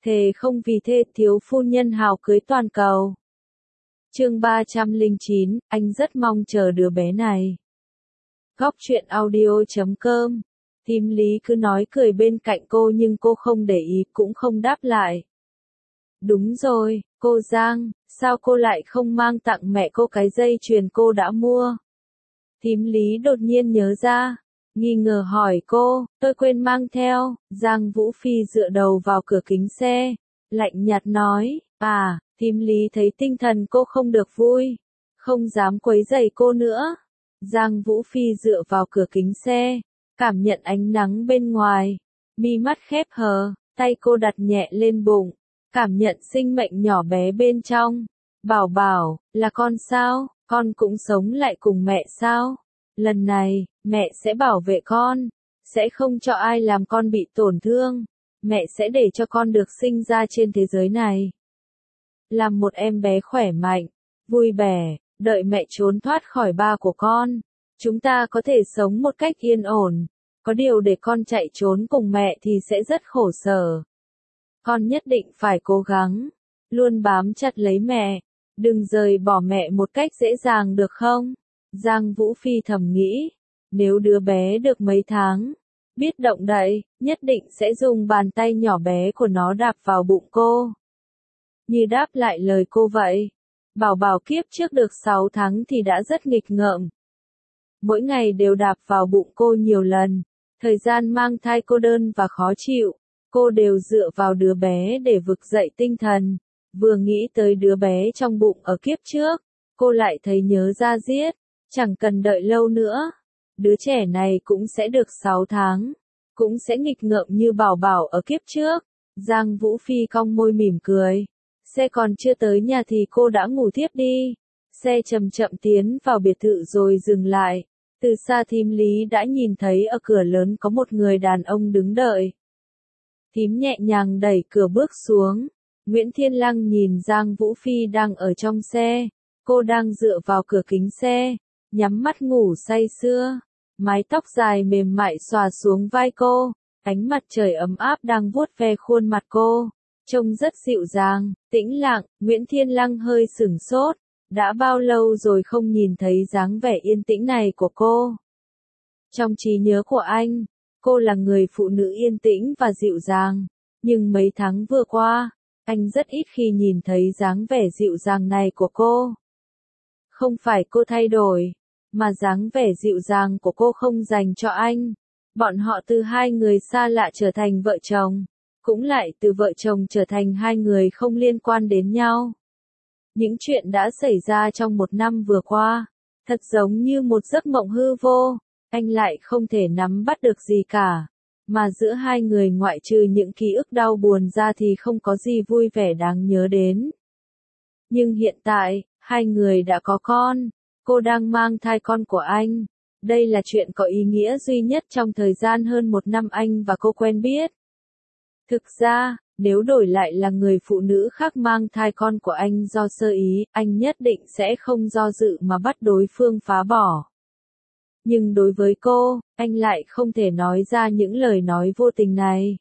thề không vì thê thiếu phu nhân hào cưới toàn cầu. Chương 309, anh rất mong chờ đứa bé này. Góc truyện audio.com. Thím Lý cứ nói cười bên cạnh cô nhưng cô không để ý cũng không đáp lại. Đúng rồi, cô Giang, sao cô lại không mang tặng mẹ cô cái dây chuyền cô đã mua? Thím Lý đột nhiên nhớ ra, nghi ngờ hỏi cô, tôi quên mang theo. Giang Vũ Phi dựa đầu vào cửa kính xe, lạnh nhạt nói, thím Lý thấy tinh thần cô không được vui, không dám quấy rầy cô nữa. Giang Vũ Phi dựa vào cửa kính xe, cảm nhận ánh nắng bên ngoài, mi mắt khép hờ, tay cô đặt nhẹ lên bụng, cảm nhận sinh mệnh nhỏ bé bên trong. Bảo Bảo, là con sao, con cũng sống lại cùng mẹ sao? Lần này, mẹ sẽ bảo vệ con, sẽ không cho ai làm con bị tổn thương, mẹ sẽ để cho con được sinh ra trên thế giới này. Làm một em bé khỏe mạnh, vui vẻ, đợi mẹ trốn thoát khỏi ba của con. Chúng ta có thể sống một cách yên ổn, có điều để con chạy trốn cùng mẹ thì sẽ rất khổ sở. Con nhất định phải cố gắng, luôn bám chặt lấy mẹ, đừng rời bỏ mẹ một cách dễ dàng được không? Giang Vũ Phi thầm nghĩ, nếu đứa bé được mấy tháng, biết động đậy, nhất định sẽ dùng bàn tay nhỏ bé của nó đạp vào bụng cô. Như đáp lại lời cô vậy. Bảo Bảo kiếp trước được 6 tháng thì đã rất nghịch ngợm. Mỗi ngày đều đạp vào bụng cô nhiều lần, thời gian mang thai cô đơn và khó chịu, cô đều dựa vào đứa bé để vực dậy tinh thần. Vừa nghĩ tới đứa bé trong bụng ở kiếp trước, cô lại thấy nhớ da diết, chẳng cần đợi lâu nữa. Đứa trẻ này cũng sẽ được 6 tháng, cũng sẽ nghịch ngợm như Bảo Bảo ở kiếp trước. Giang Vũ Phi cong môi mỉm cười. Xe còn chưa tới nhà thì cô đã ngủ thiếp đi. Xe chậm chậm tiến vào biệt thự rồi dừng lại. Từ xa thím Lý đã nhìn thấy ở cửa lớn có một người đàn ông đứng đợi. Thím nhẹ nhàng đẩy cửa bước xuống. Nguyễn Thiên Lăng nhìn Giang Vũ Phi đang ở trong xe. Cô đang dựa vào cửa kính xe, nhắm mắt ngủ say sưa. Mái tóc dài mềm mại xòa xuống vai cô. Ánh mặt trời ấm áp đang vuốt ve khuôn mặt cô. Trông rất dịu dàng, tĩnh lặng. Nguyễn Thiên Lăng hơi sửng sốt. Đã bao lâu rồi không nhìn thấy dáng vẻ yên tĩnh này của cô. Trong trí nhớ của anh, cô là người phụ nữ yên tĩnh và dịu dàng. Nhưng mấy tháng vừa qua, anh rất ít khi nhìn thấy dáng vẻ dịu dàng này của cô. Không phải cô thay đổi, mà dáng vẻ dịu dàng của cô không dành cho anh. Bọn họ từ hai người xa lạ trở thành vợ chồng, cũng lại từ vợ chồng trở thành hai người không liên quan đến nhau. Những chuyện đã xảy ra trong một năm vừa qua, thật giống như một giấc mộng hư vô, anh lại không thể nắm bắt được gì cả. Mà giữa hai người ngoại trừ những ký ức đau buồn ra thì không có gì vui vẻ đáng nhớ đến. Nhưng hiện tại, hai người đã có con, cô đang mang thai con của anh. Đây là chuyện có ý nghĩa duy nhất trong thời gian hơn một năm anh và cô quen biết. Thực ra, nếu đổi lại là người phụ nữ khác mang thai con của anh do sơ ý, anh nhất định sẽ không do dự mà bắt đối phương phá bỏ. Nhưng đối với cô, anh lại không thể nói ra những lời nói vô tình này.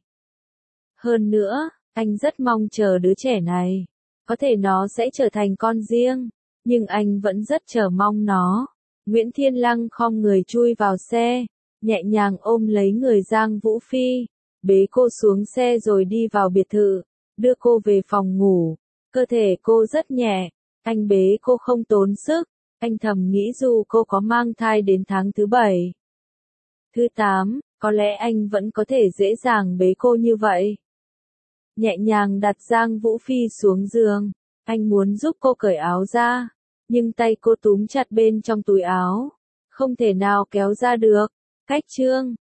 Hơn nữa, anh rất mong chờ đứa trẻ này. Có thể nó sẽ trở thành con riêng, nhưng anh vẫn rất chờ mong nó. Nguyễn Thiên Lăng khom người chui vào xe, nhẹ nhàng ôm lấy người Giang Vũ Phi, bế cô xuống xe rồi đi vào biệt thự, đưa cô về phòng ngủ. Cơ thể cô rất nhẹ, anh bế cô không tốn sức, anh thầm nghĩ dù cô có mang thai đến tháng thứ 7, thứ 8, có lẽ anh vẫn có thể dễ dàng bế cô như vậy. Nhẹ nhàng đặt Giang Vũ Phi xuống giường, anh muốn giúp cô cởi áo ra, nhưng tay cô túm chặt bên trong túi áo, không thể nào kéo ra được. Cách chương